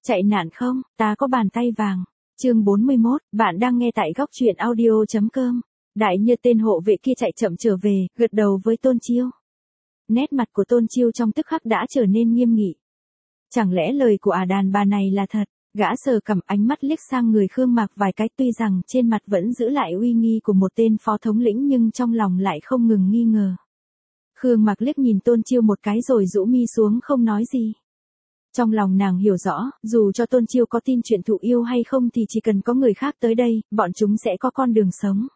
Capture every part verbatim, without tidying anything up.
Chạy nạn không, ta có bàn tay vàng. Chương bốn mươi mốt, bạn đang nghe tại góc truyện audio chấm com. Đại như tên hộ vệ kia chạy chậm trở về, gật đầu với Tôn Chiêu. Nét mặt của Tôn Chiêu trong tức khắc đã trở nên nghiêm nghị. Chẳng lẽ lời của ả đàn bà này là thật? Gã sờ cằm, ánh mắt liếc sang người Khương Mạc vài cái, tuy rằng trên mặt vẫn giữ lại uy nghi của một tên phó thống lĩnh nhưng trong lòng lại không ngừng nghi ngờ. Khương Mạc liếc nhìn Tôn Chiêu một cái rồi rũ mi xuống không nói gì. Trong lòng nàng hiểu rõ, dù cho Tôn Chiêu có tin chuyện thụ yêu hay không thì chỉ cần có người khác tới đây, bọn chúng sẽ có con đường sống.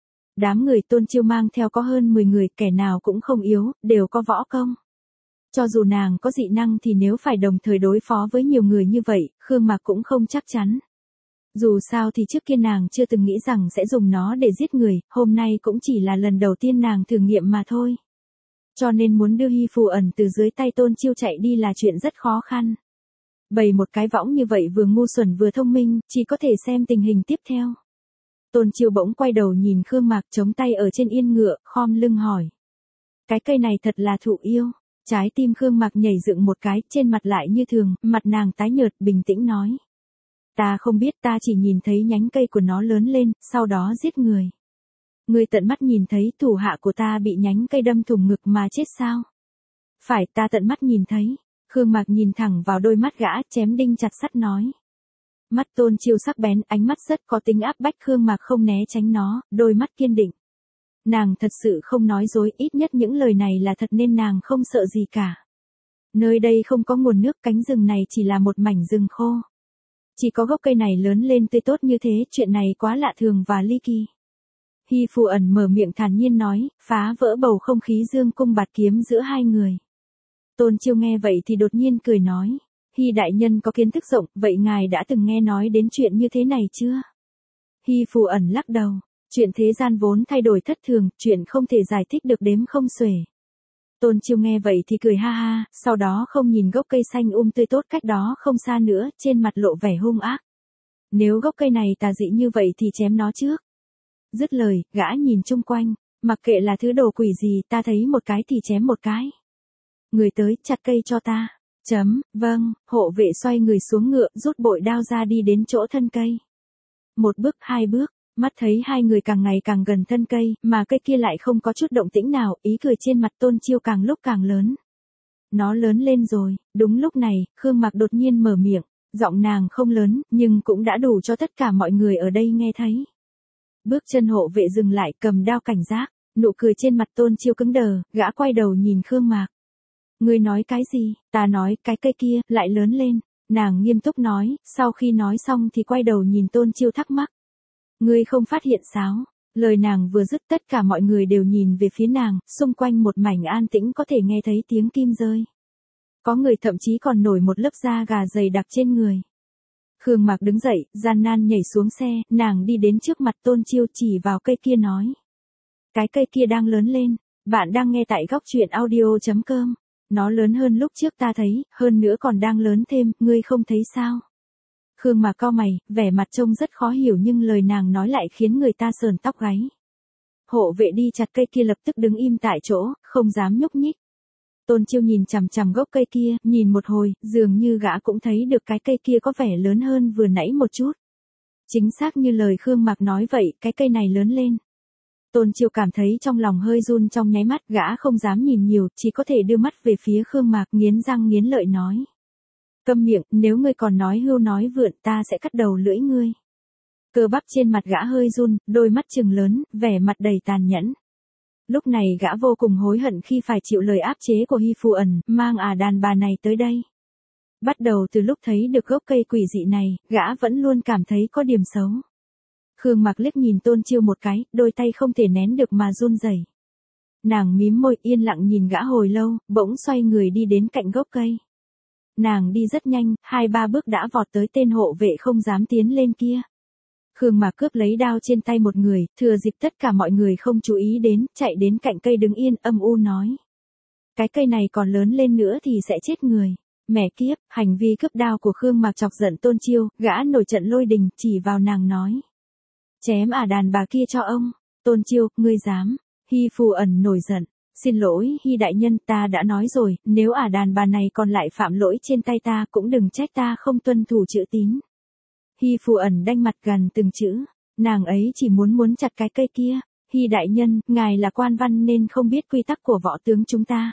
Đám người Tôn Chiêu mang theo có hơn mười người, kẻ nào cũng không yếu, đều có võ công. Cho dù nàng có dị năng thì nếu phải đồng thời đối phó với nhiều người như vậy, Khương Mạc cũng không chắc chắn. Dù sao thì trước kia nàng chưa từng nghĩ rằng sẽ dùng nó để giết người, hôm nay cũng chỉ là lần đầu tiên nàng thử nghiệm mà thôi. Cho nên muốn đưa Hy Phù ẩn từ dưới tay Tôn Chiêu chạy đi là chuyện rất khó khăn. Bày một cái võng như vậy vừa ngu xuẩn vừa thông minh, chỉ có thể xem tình hình tiếp theo. Tôn Chiêu bỗng quay đầu nhìn Khương Mạc chống tay ở trên yên ngựa, khom lưng hỏi. Cái cây này thật là thụ yêu. Trái tim Khương Mạc nhảy dựng một cái, trên mặt lại như thường, mặt nàng tái nhợt, bình tĩnh nói. Ta không biết, ta chỉ nhìn thấy nhánh cây của nó lớn lên, sau đó giết người. Ngươi tận mắt nhìn thấy thủ hạ của ta bị nhánh cây đâm thủng ngực mà chết sao? Phải, ta tận mắt nhìn thấy. Khương Mạc nhìn thẳng vào đôi mắt gã, chém đinh chặt sắt nói. Mắt Tôn Chiêu sắc bén, ánh mắt rất có tính áp bách, Khương Mạc không né tránh nó, đôi mắt kiên định. Nàng thật sự không nói dối, ít nhất những lời này là thật nên nàng không sợ gì cả. Nơi đây không có nguồn nước, cánh rừng này chỉ là một mảnh rừng khô. Chỉ có gốc cây này lớn lên tươi tốt như thế, chuyện này quá lạ thường và ly kỳ. Hy Phù ẩn mở miệng thản nhiên nói, phá vỡ bầu không khí dương cung bạt kiếm giữa hai người. Tôn Chiêu nghe vậy thì đột nhiên cười nói, Hy đại nhân có kiến thức rộng, vậy ngài đã từng nghe nói đến chuyện như thế này chưa? Hy Phù ẩn lắc đầu. Chuyện thế gian vốn thay đổi thất thường, chuyện không thể giải thích được đếm không xuể. Tôn Chiêu nghe vậy thì cười ha ha, sau đó không nhìn gốc cây xanh um tươi tốt cách đó không xa nữa, trên mặt lộ vẻ hung ác. Nếu gốc cây này tà dị như vậy thì chém nó trước. Dứt lời, gã nhìn chung quanh, mặc kệ là thứ đồ quỷ gì, ta thấy một cái thì chém một cái. Người tới, chặt cây cho ta. Chấm, vâng, hộ vệ xoay người xuống ngựa, rút bội đao ra đi đến chỗ thân cây. Một bước, hai bước. Mắt thấy hai người càng ngày càng gần thân cây, mà cây kia lại không có chút động tĩnh nào, ý cười trên mặt Tôn Chiêu càng lúc càng lớn. Nó lớn lên rồi, đúng lúc này, Khương Mạc đột nhiên mở miệng, giọng nàng không lớn, nhưng cũng đã đủ cho tất cả mọi người ở đây nghe thấy. Bước chân hộ vệ dừng lại, cầm đao cảnh giác, nụ cười trên mặt Tôn Chiêu cứng đờ, gã quay đầu nhìn Khương Mạc. Ngươi nói cái gì? Ta nói, cái cây kia, lại lớn lên. Nàng nghiêm túc nói, sau khi nói xong thì quay đầu nhìn Tôn Chiêu thắc mắc. Ngươi không phát hiện sao? Lời nàng vừa dứt tất cả mọi người đều nhìn về phía nàng, xung quanh một mảnh an tĩnh có thể nghe thấy tiếng kim rơi. Có người thậm chí còn nổi một lớp da gà dày đặc trên người. Khương Mạc đứng dậy, gian nan nhảy xuống xe, nàng đi đến trước mặt Tôn Chiêu chỉ vào cây kia nói. Cái cây kia đang lớn lên, bạn đang nghe tại góc truyện audio chấm com. Nó lớn hơn lúc trước ta thấy, hơn nữa còn đang lớn thêm, ngươi không thấy sao? Khương Mạc cau mày, vẻ mặt trông rất khó hiểu nhưng lời nàng nói lại khiến người ta sờn tóc gáy. Hộ vệ đi chặt cây kia lập tức đứng im tại chỗ, không dám nhúc nhích. Tôn Chiêu nhìn chằm chằm gốc cây kia, nhìn một hồi, dường như gã cũng thấy được cái cây kia có vẻ lớn hơn vừa nãy một chút. Chính xác như lời Khương Mạc nói vậy, cái cây này lớn lên. Tôn Chiêu cảm thấy trong lòng hơi run trong nháy mắt, gã không dám nhìn nhiều, chỉ có thể đưa mắt về phía Khương Mạc, nghiến răng nghiến lợi nói. Câm miệng, nếu ngươi còn nói hưu nói vượn ta sẽ cắt đầu lưỡi ngươi. Cơ bắp trên mặt gã hơi run, đôi mắt trừng lớn, vẻ mặt đầy tàn nhẫn. Lúc này gã vô cùng hối hận khi phải chịu lời áp chế của Hy Phù ẩn, mang ả đàn bà này tới đây. Bắt đầu từ lúc thấy được gốc cây quỷ dị này, gã vẫn luôn cảm thấy có điểm xấu. Khương Mạc liếc nhìn Tôn Chiêu một cái, đôi tay không thể nén được mà run rẩy. Nàng mím môi yên lặng nhìn gã hồi lâu, bỗng xoay người đi đến cạnh gốc cây. Nàng đi rất nhanh, hai ba bước đã vọt tới tên hộ vệ không dám tiến lên kia. Khương Mạc cướp lấy đao trên tay một người, thừa dịp tất cả mọi người không chú ý đến, chạy đến cạnh cây đứng yên, âm u nói. Cái cây này còn lớn lên nữa thì sẽ chết người. Mẹ kiếp, hành vi cướp đao của Khương Mạc chọc giận Tôn Chiêu, gã nổi trận lôi đình, chỉ vào nàng nói. Chém ả đàn bà kia cho ông. Tôn Chiêu, ngươi dám. Hy Phù ẩn nổi giận. Xin lỗi Hy đại nhân, ta đã nói rồi, nếu ả đàn bà này còn lại phạm lỗi trên tay ta cũng đừng trách ta không tuân thủ chữ tín. Hy Phù Ẩn đanh mặt gần từng chữ, nàng ấy chỉ muốn muốn chặt cái cây kia. Hy đại nhân, ngài là quan văn nên không biết quy tắc của võ tướng chúng ta.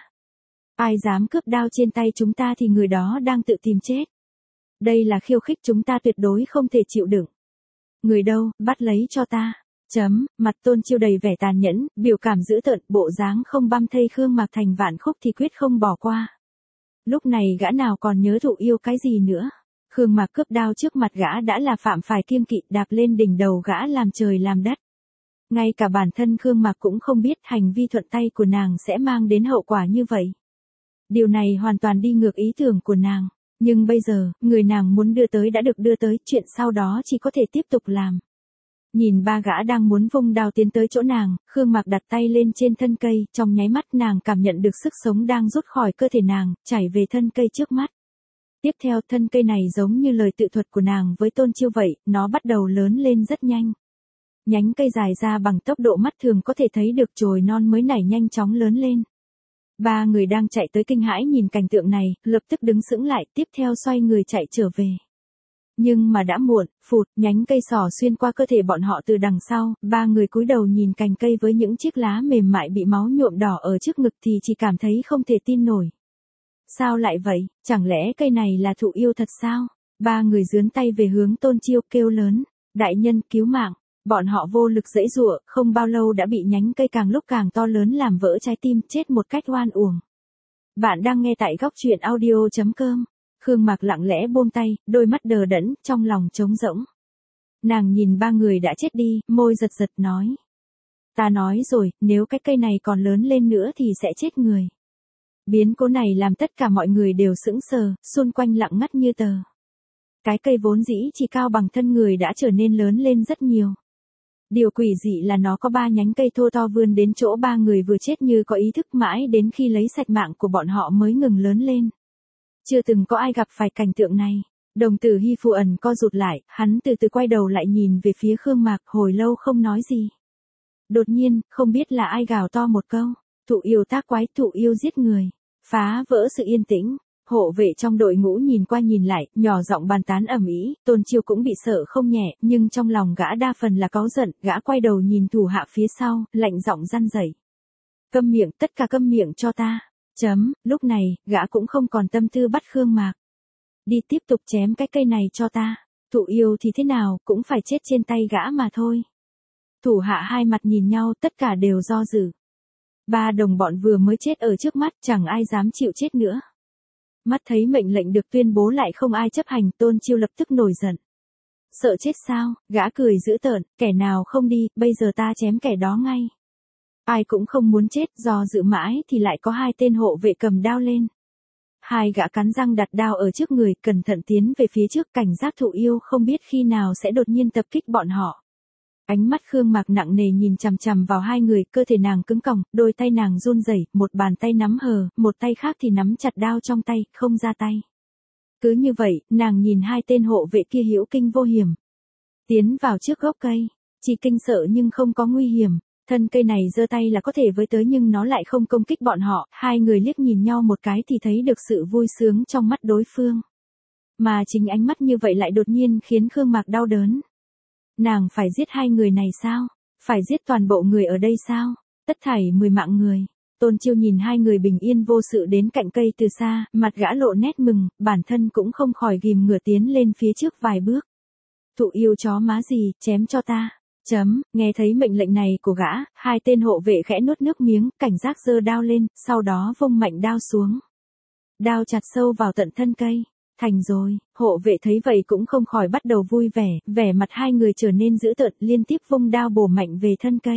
Ai dám cướp đao trên tay chúng ta thì người đó đang tự tìm chết. Đây là khiêu khích chúng ta tuyệt đối không thể chịu đựng. Người đâu, bắt lấy cho ta. Chấm, mặt Tôn Chiêu đầy vẻ tàn nhẫn, biểu cảm dữ tợn, bộ dáng không băm thây Khương Mạc thành vạn khúc thì quyết không bỏ qua. Lúc này gã nào còn nhớ Thụ Yêu cái gì nữa. Khương Mạc cướp đao trước mặt gã đã là phạm phải kiêng kỵ, đạp lên đỉnh đầu gã làm trời làm đất. Ngay cả bản thân Khương Mạc cũng không biết hành vi thuận tay của nàng sẽ mang đến hậu quả như vậy. Điều này hoàn toàn đi ngược ý tưởng của nàng. Nhưng bây giờ, người nàng muốn đưa tới đã được đưa tới, chuyện sau đó chỉ có thể tiếp tục làm. Nhìn ba gã đang muốn vung đao tiến tới chỗ nàng, Khương Mạc đặt tay lên trên thân cây, trong nháy mắt nàng cảm nhận được sức sống đang rút khỏi cơ thể nàng, chảy về thân cây trước mắt. Tiếp theo thân cây này giống như lời tự thuật của nàng với Tôn Chiêu vậy, nó bắt đầu lớn lên rất nhanh. Nhánh cây dài ra bằng tốc độ mắt thường có thể thấy được chồi non mới nảy nhanh chóng lớn lên. Ba người đang chạy tới kinh hãi nhìn cảnh tượng này, lập tức đứng sững lại, tiếp theo xoay người chạy trở về. Nhưng mà đã muộn, phụt, nhánh cây xỏ xuyên qua cơ thể bọn họ từ đằng sau, ba người cúi đầu nhìn cành cây với những chiếc lá mềm mại bị máu nhuộm đỏ ở trước ngực thì chỉ cảm thấy không thể tin nổi. Sao lại vậy, chẳng lẽ cây này là Thụ Yêu thật sao? Ba người giương tay về hướng Tôn Chiêu kêu lớn, đại nhân cứu mạng. Bọn họ vô lực giãy giụa, không bao lâu đã bị nhánh cây càng lúc càng to lớn làm vỡ trái tim, chết một cách oan uổng. Bạn đang nghe tại góc truyện audio chấm com. Khương Mạc lặng lẽ buông tay, đôi mắt đờ đẫn, trong lòng trống rỗng. Nàng nhìn ba người đã chết đi, môi giật giật nói. Ta nói rồi, nếu cái cây này còn lớn lên nữa thì sẽ chết người. Biến cố này làm tất cả mọi người đều sững sờ, xung quanh lặng ngắt như tờ. Cái cây vốn dĩ chỉ cao bằng thân người đã trở nên lớn lên rất nhiều. Điều quỷ dị là nó có ba nhánh cây thô to vươn đến chỗ ba người vừa chết như có ý thức mãi đến khi lấy sạch mạng của bọn họ mới ngừng lớn lên. Chưa từng có ai gặp phải cảnh tượng này. Đồng tử Hy Phù Ẩn co rụt lại, hắn từ từ quay đầu lại nhìn về phía Khương Mạc, hồi lâu không nói gì. Đột nhiên, không biết là ai gào to một câu. Thụ Yêu tác quái, Thụ Yêu giết người. Phá vỡ sự yên tĩnh. Hộ vệ trong đội ngũ nhìn qua nhìn lại, nhỏ giọng bàn tán ầm ĩ. Tôn Chiêu cũng bị sợ không nhẹ, nhưng trong lòng gã đa phần là cáu giận, gã quay đầu nhìn thủ hạ phía sau, lạnh giọng răn dậy. Câm miệng, tất cả câm miệng cho ta. Chấm, lúc này, gã cũng không còn tâm tư bắt Khương Mạc. Đi tiếp tục chém cái cây này cho ta. Thụ Yêu thì thế nào, cũng phải chết trên tay gã mà thôi. Thủ hạ hai mặt nhìn nhau, tất cả đều do dự. Ba đồng bọn vừa mới chết ở trước mắt, chẳng ai dám chịu chết nữa. Mắt thấy mệnh lệnh được tuyên bố lại không ai chấp hành, Tôn Chiêu lập tức nổi giận. Sợ chết sao, gã cười dữ tợn, kẻ nào không đi, bây giờ ta chém kẻ đó ngay. Ai cũng không muốn chết, do dự mãi thì lại có hai tên hộ vệ cầm đao lên. Hai gã cắn răng đặt đao ở trước người, cẩn thận tiến về phía trước, cảnh giác Thụ Yêu không biết khi nào sẽ đột nhiên tập kích bọn họ. Ánh mắt Khương Mạc nặng nề nhìn chằm chằm vào hai người, cơ thể nàng cứng còng, đôi tay nàng run rẩy, một bàn tay nắm hờ, một tay khác thì nắm chặt đao trong tay, không ra tay. Cứ như vậy, nàng nhìn hai tên hộ vệ kia hữu kinh vô hiểm. Tiến vào trước gốc cây, chỉ kinh sợ nhưng không có nguy hiểm, thân cây này giơ tay là có thể với tới nhưng nó lại không công kích bọn họ, hai người liếc nhìn nhau một cái thì thấy được sự vui sướng trong mắt đối phương. Mà chính ánh mắt như vậy lại đột nhiên khiến Khương Mạc đau đớn. Nàng phải giết hai người này sao? Phải giết toàn bộ người ở đây sao? Tất thảy mười mạng người. Tôn Chiêu nhìn hai người bình yên vô sự đến cạnh cây từ xa, mặt gã lộ nét mừng, bản thân cũng không khỏi ghim ngửa tiến lên phía trước vài bước. Thụ Yêu chó má gì, chém cho ta. Chấm, nghe thấy mệnh lệnh này của gã, hai tên hộ vệ khẽ nuốt nước miếng, cảnh giác giơ đao lên, sau đó vung mạnh đao xuống. Đao chặt sâu vào tận thân cây. Thành rồi, hộ vệ thấy vậy cũng không khỏi bắt đầu vui vẻ, vẻ mặt hai người trở nên dữ tợn, liên tiếp vung đao bổ mạnh về thân cây.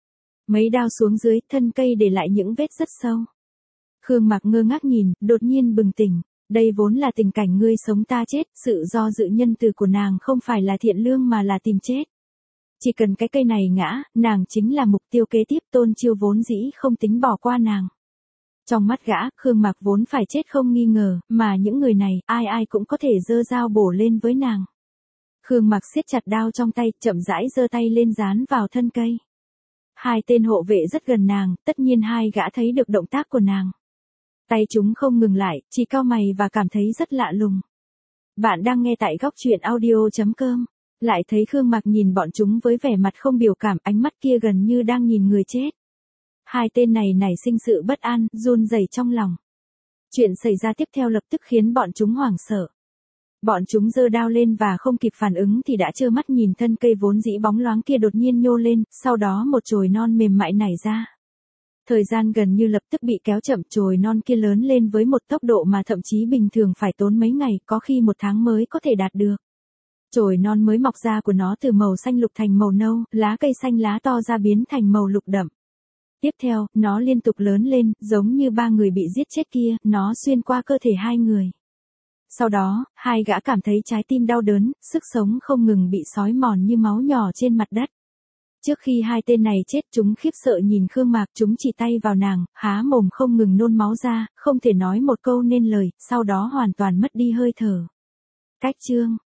Mấy đao xuống dưới, thân cây để lại những vết rất sâu. Khương Mạc ngơ ngác nhìn, đột nhiên bừng tỉnh, đây vốn là tình cảnh ngươi sống ta chết, sự do dự nhân từ của nàng không phải là thiện lương mà là tìm chết. Chỉ cần cái cây này ngã, nàng chính là mục tiêu kế tiếp, Tôn Chiêu vốn dĩ không tính bỏ qua nàng. Trong mắt gã, Khương Mạc vốn phải chết không nghi ngờ, mà những người này, ai ai cũng có thể giơ dao bổ lên với nàng. Khương Mạc siết chặt đao trong tay, chậm rãi giơ tay lên dán vào thân cây. Hai tên hộ vệ rất gần nàng, tất nhiên hai gã thấy được động tác của nàng. Tay chúng không ngừng lại, chỉ cau mày và cảm thấy rất lạ lùng. Bạn đang nghe tại góc truyện audio.com. Lại thấy Khương Mạc nhìn bọn chúng với vẻ mặt không biểu cảm, ánh mắt kia gần như đang nhìn người chết. Hai tên này nảy sinh sự bất an, run rẩy trong lòng. Chuyện xảy ra tiếp theo lập tức khiến bọn chúng hoảng sợ. Bọn chúng giơ đao lên và không kịp phản ứng thì đã trơ mắt nhìn thân cây vốn dĩ bóng loáng kia đột nhiên nhô lên, sau đó một chồi non mềm mại nảy ra. Thời gian gần như lập tức bị kéo chậm, chồi non kia lớn lên với một tốc độ mà thậm chí bình thường phải tốn mấy ngày, có khi một tháng mới có thể đạt được. Chồi non mới mọc ra của nó từ màu xanh lục thành màu nâu, lá cây xanh lá to ra biến thành màu lục đậm. Tiếp theo, nó liên tục lớn lên, giống như ba người bị giết chết kia, nó xuyên qua cơ thể hai người. Sau đó, hai gã cảm thấy trái tim đau đớn, sức sống không ngừng bị xói mòn như máu nhỏ trên mặt đất. Trước khi hai tên này chết, chúng khiếp sợ nhìn Khương Mạc, chúng chỉ tay vào nàng, há mồm không ngừng nôn máu ra, không thể nói một câu nên lời, sau đó hoàn toàn mất đi hơi thở. Cách chương